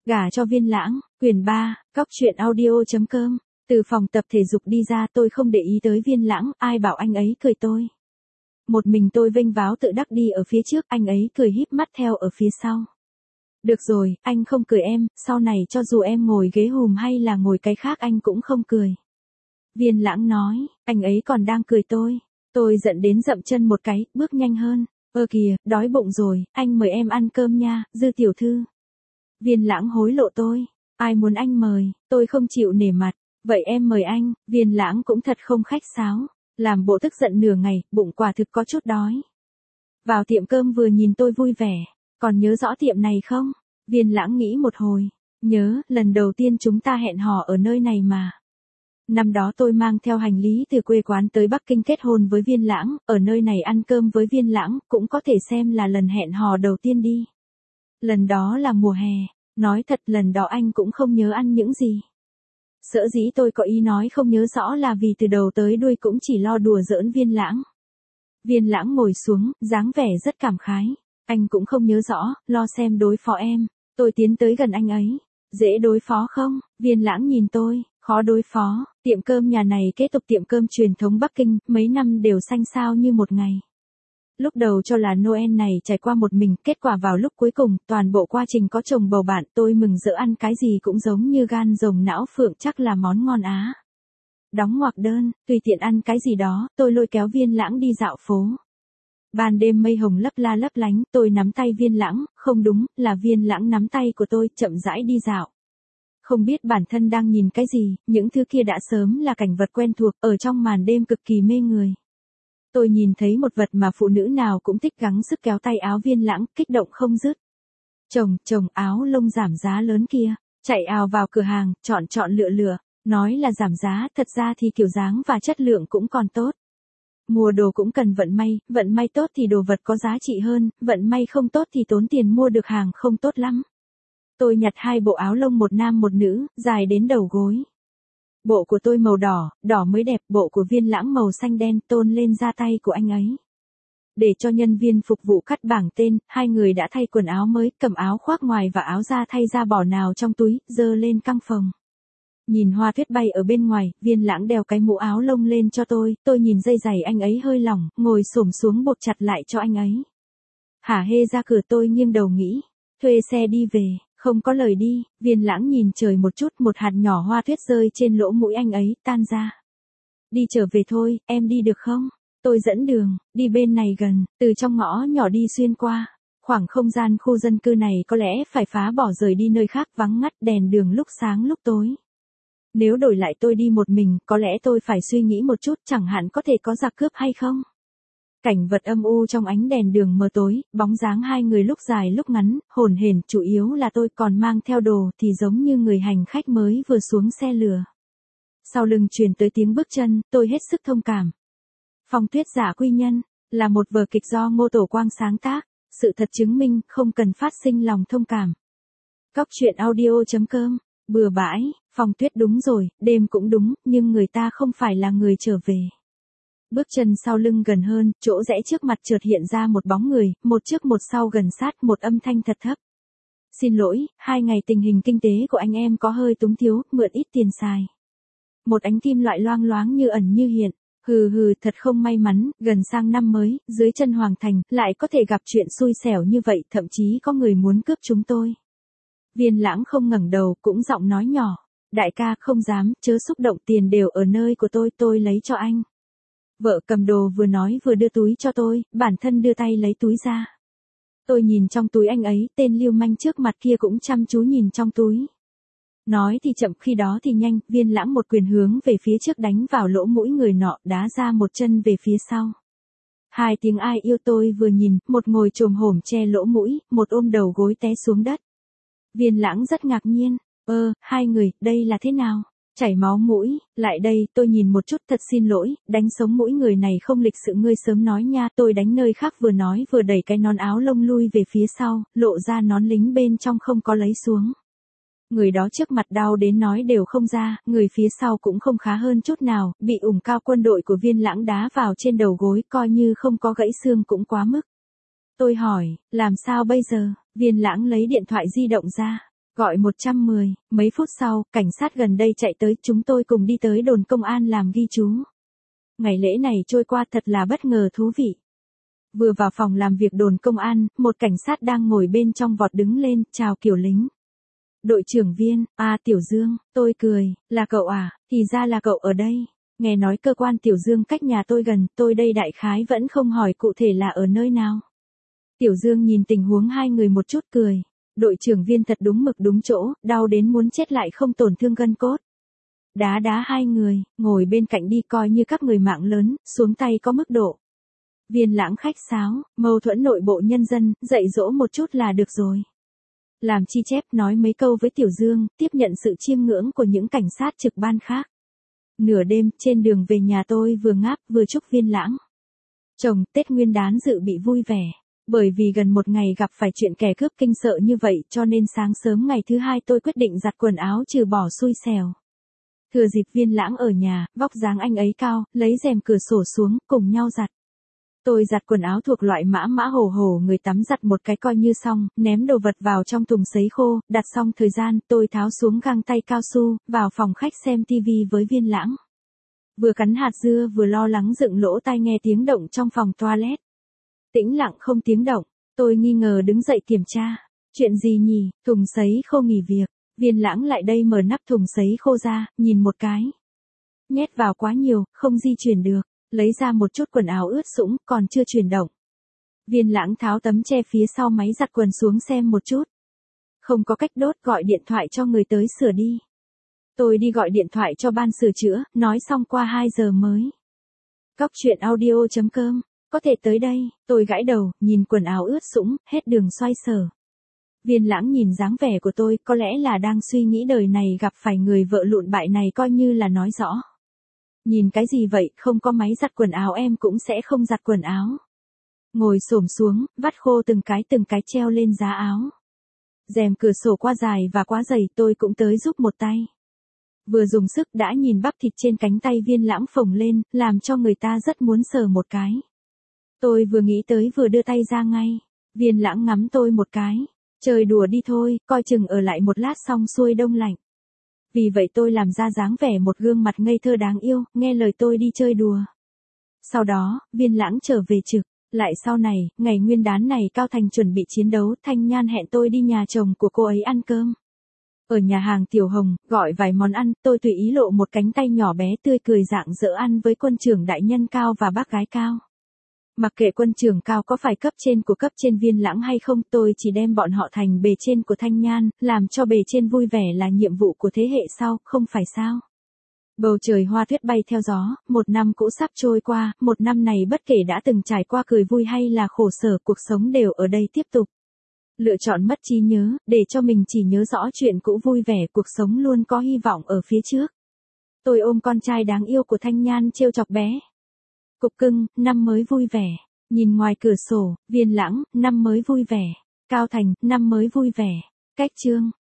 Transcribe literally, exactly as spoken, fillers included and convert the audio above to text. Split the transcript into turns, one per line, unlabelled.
Gả cho Viên Lãng, quyển ba, cóc truyện audio.com. Từ phòng tập thể dục đi ra tôi không để ý tới Viên Lãng, ai bảo anh ấy cười tôi. Một mình tôi vênh váo tự đắc đi ở phía trước, anh ấy cười híp mắt theo ở phía sau. Được rồi, anh không cười em, sau này cho dù em ngồi ghế hùm hay là ngồi cái khác anh cũng không cười. Viên Lãng nói, anh ấy còn đang cười tôi. Tôi giận đến dậm chân một cái, bước nhanh hơn. Ơ kìa, đói bụng rồi, anh mời em ăn cơm nha, Dư tiểu thư. Viên Lãng hối lộ tôi. Ai muốn anh mời, tôi không chịu nể mặt. Vậy em mời anh. Viên Lãng cũng thật không khách sáo. Làm bộ tức giận nửa ngày, bụng quả thực có chút đói. Vào tiệm cơm vừa nhìn tôi vui vẻ. Còn nhớ rõ tiệm này không? Viên Lãng nghĩ một hồi. Nhớ, lần đầu tiên chúng ta hẹn hò ở nơi này mà. Năm đó tôi mang theo hành lý từ quê quán tới Bắc Kinh kết hôn với Viên Lãng, ở nơi này ăn cơm với Viên Lãng, cũng có thể xem là lần hẹn hò đầu tiên đi. Lần đó là mùa hè, nói thật lần đó anh cũng không nhớ ăn những gì. Sở dĩ tôi có ý nói không nhớ rõ là vì từ đầu tới đuôi cũng chỉ lo đùa giỡn Viên Lãng. Viên Lãng ngồi xuống, dáng vẻ rất cảm khái. Anh cũng không nhớ rõ, lo xem đối phó em. Tôi tiến tới gần anh ấy. Dễ đối phó không? Viên Lãng nhìn tôi. Khó đối phó, tiệm cơm nhà này kế tục tiệm cơm truyền thống Bắc Kinh, mấy năm đều xanh xao như một ngày. Lúc đầu cho là Noel này trải qua một mình, kết quả vào lúc cuối cùng, toàn bộ quá trình có chồng bầu bạn, tôi mừng rỡ ăn cái gì cũng giống như gan rồng não phượng, chắc là món ngon á. Đóng ngoặc đơn, tùy tiện ăn cái gì đó, tôi lôi kéo Viên Lãng đi dạo phố. Ban đêm mây hồng lấp la lấp lánh, tôi nắm tay Viên Lãng, không đúng, là Viên Lãng nắm tay của tôi, chậm rãi đi dạo. Không biết bản thân đang nhìn cái gì, những thứ kia đã sớm là cảnh vật quen thuộc, ở trong màn đêm cực kỳ mê người. Tôi nhìn thấy một vật mà phụ nữ nào cũng thích, gắng sức kéo tay áo Viên Lãng, kích động không dứt. Chồng, chồng, áo lông giảm giá lớn kia, chạy ào vào cửa hàng, chọn chọn lựa lựa, nói là giảm giá, thật ra thì kiểu dáng và chất lượng cũng còn tốt. Mua đồ cũng cần vận may, vận may tốt thì đồ vật có giá trị hơn, vận may không tốt thì tốn tiền mua được hàng không tốt lắm. Tôi nhặt hai bộ áo lông một nam một nữ, dài đến đầu gối. Bộ của tôi màu đỏ, đỏ mới đẹp, bộ của Viên Lãng màu xanh đen tôn lên da tay của anh ấy. Để cho nhân viên phục vụ cắt bảng tên, hai người đã thay quần áo mới, cầm áo khoác ngoài và áo da thay ra bỏ nào trong túi, dơ lên căng phòng. Nhìn hoa tuyết bay ở bên ngoài, Viên Lãng đeo cái mũ áo lông lên cho tôi, tôi nhìn dây giày anh ấy hơi lỏng, ngồi xổm xuống buộc chặt lại cho anh ấy. Hả hê ra cửa, tôi nghiêng đầu nghĩ, thuê xe đi về. Không có lời đi, Viên Lãng nhìn trời một chút, một hạt nhỏ hoa tuyết rơi trên lỗ mũi anh ấy, tan ra. Đi trở về thôi, em đi được không? Tôi dẫn đường, đi bên này gần, từ trong ngõ nhỏ đi xuyên qua. Khoảng không gian khu dân cư này có lẽ phải phá bỏ rời đi nơi khác, vắng ngắt, đèn đường lúc sáng lúc tối. Nếu đổi lại tôi đi một mình, có lẽ tôi phải suy nghĩ một chút, chẳng hạn có thể có giặc cướp hay không? Cảnh vật âm u trong ánh đèn đường mờ tối, bóng dáng hai người lúc dài lúc ngắn, hồn hển, chủ yếu là tôi còn mang theo đồ thì giống như người hành khách mới vừa xuống xe lửa. Sau lưng truyền tới tiếng bước chân, tôi hết sức thông cảm. Phong Tuyết Giả Quy Nhân, là một vở kịch do Ngô Tổ Quang sáng tác, sự thật chứng minh không cần phát sinh lòng thông cảm. Cóc truyện audio.com, bừa bãi, Phong Tuyết đúng rồi, đêm cũng đúng, nhưng người ta không phải là người trở về. Bước chân sau lưng gần hơn, chỗ rẽ trước mặt chợt hiện ra một bóng người, một trước một sau gần sát, một âm thanh thật thấp. Xin lỗi, hai ngày tình hình kinh tế của anh em có hơi túng thiếu, mượn ít tiền xài. Một ánh kim loại loang loáng như ẩn như hiện. Hừ hừ, thật không may mắn, gần sang năm mới, dưới chân Hoàng Thành, lại có thể gặp chuyện xui xẻo như vậy, thậm chí có người muốn cướp chúng tôi. Viên Lãng không ngẩng đầu, cũng giọng nói nhỏ. Đại ca, không dám, chớ xúc động, tiền đều ở nơi của tôi, tôi lấy cho anh. Vợ cầm đồ vừa nói vừa đưa túi cho tôi, bản thân đưa tay lấy túi ra. Tôi nhìn trong túi anh ấy, tên lưu manh trước mặt kia cũng chăm chú nhìn trong túi. Nói thì chậm, khi đó thì nhanh, Viên Lãng một quyền hướng về phía trước đánh vào lỗ mũi người nọ, đá ra một chân về phía sau. Hai tiếng ai yêu tôi vừa nhìn, một ngồi chồm hổm che lỗ mũi, một ôm đầu gối té xuống đất. Viên Lãng rất ngạc nhiên, ơ, hai người, đây là thế nào? Chảy máu mũi, lại đây, tôi nhìn một chút, thật xin lỗi, đánh sống mũi người này không lịch sự, ngươi sớm nói nha, tôi đánh nơi khác, vừa nói vừa đẩy cái nón áo lông lui về phía sau, lộ ra nón lính bên trong không có lấy xuống. Người đó trước mặt đau đến nói đều không ra, người phía sau cũng không khá hơn chút nào, bị ủng cao quân đội của Viên Lãng đá vào trên đầu gối, coi như không có gãy xương cũng quá mức. Tôi hỏi, làm sao bây giờ? Viên Lãng lấy điện thoại di động ra. Gọi một một không, mấy phút sau, cảnh sát gần đây chạy tới, chúng tôi cùng đi tới đồn công an làm ghi chú. Ngày lễ này trôi qua thật là bất ngờ thú vị. Vừa vào phòng làm việc đồn công an, một cảnh sát đang ngồi bên trong vọt đứng lên, chào kiểu lính. Đội trưởng Viên, à Tiểu Dương, tôi cười, là cậu à, thì ra là cậu ở đây. Nghe nói cơ quan Tiểu Dương cách nhà tôi gần, tôi đây đại khái vẫn không hỏi cụ thể là ở nơi nào. Tiểu Dương nhìn tình huống hai người một chút cười. Đội trưởng Viên thật đúng mực đúng chỗ, đau đến muốn chết lại không tổn thương gân cốt. Đá đá hai người, ngồi bên cạnh đi coi như các người mạng lớn, xuống tay có mức độ. Viên Lãng khách sáo, mâu thuẫn nội bộ nhân dân, dạy dỗ một chút là được rồi. Làm chi chép nói mấy câu với Tiểu Dương, tiếp nhận sự chiêm ngưỡng của những cảnh sát trực ban khác. Nửa đêm, trên đường về nhà tôi vừa ngáp vừa chúc Viên Lãng. Chồng, Tết Nguyên đán dự bị vui vẻ. Bởi vì gần một ngày gặp phải chuyện kẻ cướp kinh sợ như vậy cho nên sáng sớm ngày thứ hai tôi quyết định giặt quần áo trừ bỏ xui xẻo. Thừa dịp Viên Lãng ở nhà, vóc dáng anh ấy cao, lấy rèm cửa sổ xuống, cùng nhau giặt. Tôi giặt quần áo thuộc loại mã mã hổ hổ người tắm giặt một cái coi như xong, ném đồ vật vào trong thùng sấy khô, đặt xong thời gian, tôi tháo xuống găng tay cao su, vào phòng khách xem tivi với Viên Lãng. Vừa cắn hạt dưa vừa lo lắng dựng lỗ tai nghe tiếng động trong phòng toilet. Tĩnh lặng không tiếng động, tôi nghi ngờ đứng dậy kiểm tra. Chuyện gì nhỉ, thùng sấy khô nghỉ việc. Viên Lãng lại đây mở nắp thùng sấy khô ra, nhìn một cái. Nhét vào quá nhiều, không di chuyển được. Lấy ra một chút quần áo ướt sũng, còn chưa chuyển động. Viên Lãng tháo tấm che phía sau máy giặt quần xuống xem một chút. Không có cách đốt, gọi điện thoại cho người tới sửa đi. Tôi đi gọi điện thoại cho ban sửa chữa, nói xong qua hai giờ mới. Cóc truyện audio chấm com, có thể tới đây, tôi gãi đầu, nhìn quần áo ướt sũng, hết đường xoay sở. Viên Lãng nhìn dáng vẻ của tôi, có lẽ là đang suy nghĩ đời này gặp phải người vợ lụn bại này coi như là nói rõ. Nhìn cái gì vậy, không có máy giặt quần áo em cũng sẽ không giặt quần áo. Ngồi xổm xuống, vắt khô từng cái từng cái treo lên giá áo. Rèm cửa sổ quá dài và quá dày, tôi cũng tới giúp một tay. Vừa dùng sức đã nhìn bắp thịt trên cánh tay Viên Lãng phồng lên, làm cho người ta rất muốn sờ một cái. Tôi vừa nghĩ tới vừa đưa tay ra ngay. Viên Lãng ngắm tôi một cái. Chơi đùa đi thôi, coi chừng ở lại một lát xong xuôi đông lạnh. Vì vậy tôi làm ra dáng vẻ một gương mặt ngây thơ đáng yêu, nghe lời tôi đi chơi đùa. Sau đó, Viên Lãng trở về trực. Lại sau này, ngày nguyên đán này Cao Thành chuẩn bị chiến đấu, Thanh Nhan hẹn tôi đi nhà chồng của cô ấy ăn cơm. Ở nhà hàng Tiểu Hồng, gọi vài món ăn, tôi tùy ý lộ một cánh tay nhỏ bé tươi cười rạng rỡ ăn với quân trưởng đại nhân Cao và bác gái Cao. Mặc kệ quân trưởng Cao có phải cấp trên của cấp trên Viên Lãng hay không, tôi chỉ đem bọn họ thành bề trên của Thanh Nhan, làm cho bề trên vui vẻ là nhiệm vụ của thế hệ sau, không phải sao. Bầu trời hoa tuyết bay theo gió, một năm cũ sắp trôi qua, một năm này bất kể đã từng trải qua cười vui hay là khổ sở, cuộc sống đều ở đây tiếp tục. Lựa chọn mất trí nhớ, để cho mình chỉ nhớ rõ chuyện cũ vui vẻ, cuộc sống luôn có hy vọng ở phía trước. Tôi ôm con trai đáng yêu của Thanh Nhan trêu chọc bé. Cục cưng, năm mới vui vẻ. Nhìn ngoài cửa sổ, Viên Lãng, năm mới vui vẻ. Cao Thành, năm mới vui vẻ. Cách chương.